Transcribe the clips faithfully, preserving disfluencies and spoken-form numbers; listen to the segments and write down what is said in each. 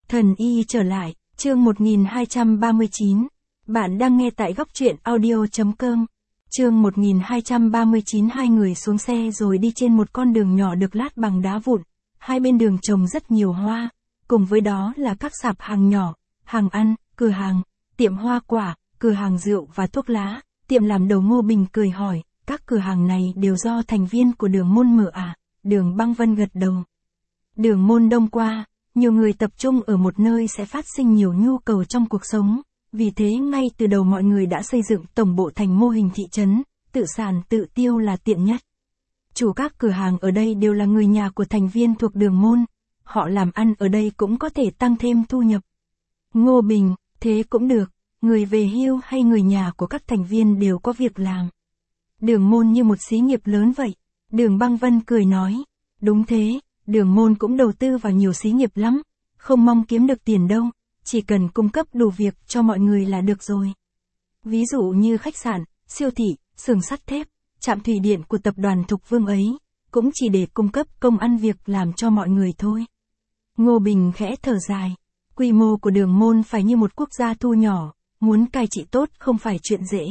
Thần y trở lại, chương một nghìn hai trăm ba mươi chín. Bạn đang nghe tại góc truyện audio chấm com. Chương một nghìn hai trăm ba mươi chín. Hai người xuống xe rồi đi trên một con đường nhỏ được lát bằng đá vụn. Hai bên đường trồng rất nhiều hoa, cùng với đó là các sạp hàng nhỏ, hàng ăn, cửa hàng, tiệm hoa quả, cửa hàng rượu và thuốc lá, tiệm làm đầu. Ngô Bình cười hỏi, các cửa hàng này đều do thành viên của Đường Môn mở à? Đường Băng Vân gật đầu. Đường Môn đông qua, nhiều người tập trung ở một nơi sẽ phát sinh nhiều nhu cầu trong cuộc sống, vì thế ngay từ đầu mọi người đã xây dựng tổng bộ thành mô hình thị trấn, tự sản tự tiêu là tiện nhất. Chủ các cửa hàng ở đây đều là người nhà của thành viên thuộc Đường Môn, họ làm ăn ở đây cũng có thể tăng thêm thu nhập. Ngô Bình, thế cũng được, người về hưu hay người nhà của các thành viên đều có việc làm. Đường Môn như một xí nghiệp lớn vậy. Đường Băng Vân cười nói, đúng thế, Đường Môn cũng đầu tư vào nhiều xí nghiệp lắm, không mong kiếm được tiền đâu, chỉ cần cung cấp đủ việc cho mọi người là được rồi. Ví dụ như khách sạn, siêu thị, xưởng sắt thép, trạm thủy điện của tập đoàn Thục Vương ấy, cũng chỉ để cung cấp công ăn việc làm cho mọi người thôi. Ngô Bình khẽ thở dài, quy mô của Đường Môn phải như một quốc gia thu nhỏ, muốn cai trị tốt không phải chuyện dễ.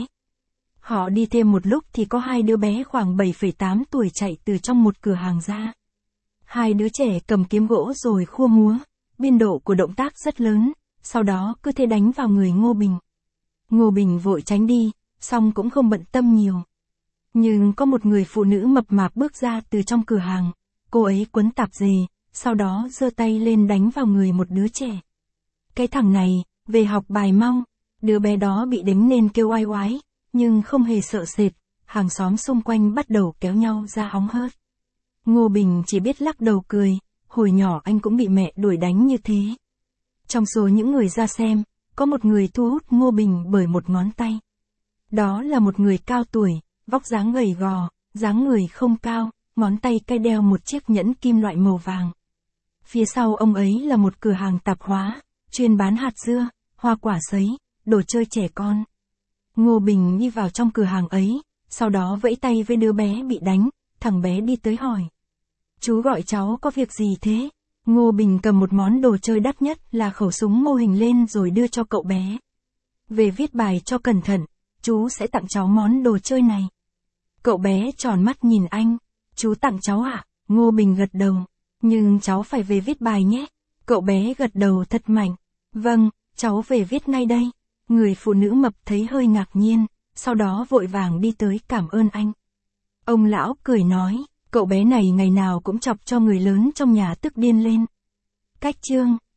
Họ đi thêm một lúc thì có hai đứa bé khoảng bảy phẩy tám tuổi chạy từ trong một cửa hàng ra. Hai đứa trẻ cầm kiếm gỗ rồi khua múa, biên độ của động tác rất lớn, sau đó cứ thế đánh vào người Ngô Bình. Ngô Bình vội tránh đi, xong cũng không bận tâm nhiều. Nhưng có một người phụ nữ mập mạp bước ra từ trong cửa hàng, cô ấy quấn tạp dề, sau đó giơ tay lên đánh vào người một đứa trẻ. Cái thằng này, về học bài mau, đứa bé đó bị đánh nên kêu oai oái, nhưng không hề sợ sệt, hàng xóm xung quanh bắt đầu kéo nhau ra hóng hớt. Ngô Bình chỉ biết lắc đầu cười, hồi nhỏ anh cũng bị mẹ đuổi đánh như thế. Trong số những người ra xem, có một người thu hút Ngô Bình bởi một ngón tay. Đó là một người cao tuổi, vóc dáng gầy gò, dáng người không cao, ngón tay cay đeo một chiếc nhẫn kim loại màu vàng. Phía sau ông ấy là một cửa hàng tạp hóa, chuyên bán hạt dưa, hoa quả sấy, đồ chơi trẻ con. Ngô Bình đi vào trong cửa hàng ấy, sau đó vẫy tay với đứa bé bị đánh, thằng bé đi tới hỏi. Chú gọi cháu có việc gì thế? Ngô Bình cầm một món đồ chơi đắt nhất là khẩu súng mô hình lên rồi đưa cho cậu bé. Về viết bài cho cẩn thận, chú sẽ tặng cháu món đồ chơi này. Cậu bé tròn mắt nhìn anh, chú tặng cháu à? Ngô Bình gật đầu, nhưng cháu phải về viết bài nhé. Cậu bé gật đầu thật mạnh, vâng, cháu về viết ngay đây. Người phụ nữ mập thấy hơi ngạc nhiên, sau đó vội vàng đi tới cảm ơn anh. Ông lão cười nói, cậu bé này ngày nào cũng chọc cho người lớn trong nhà tức điên lên. Cách chương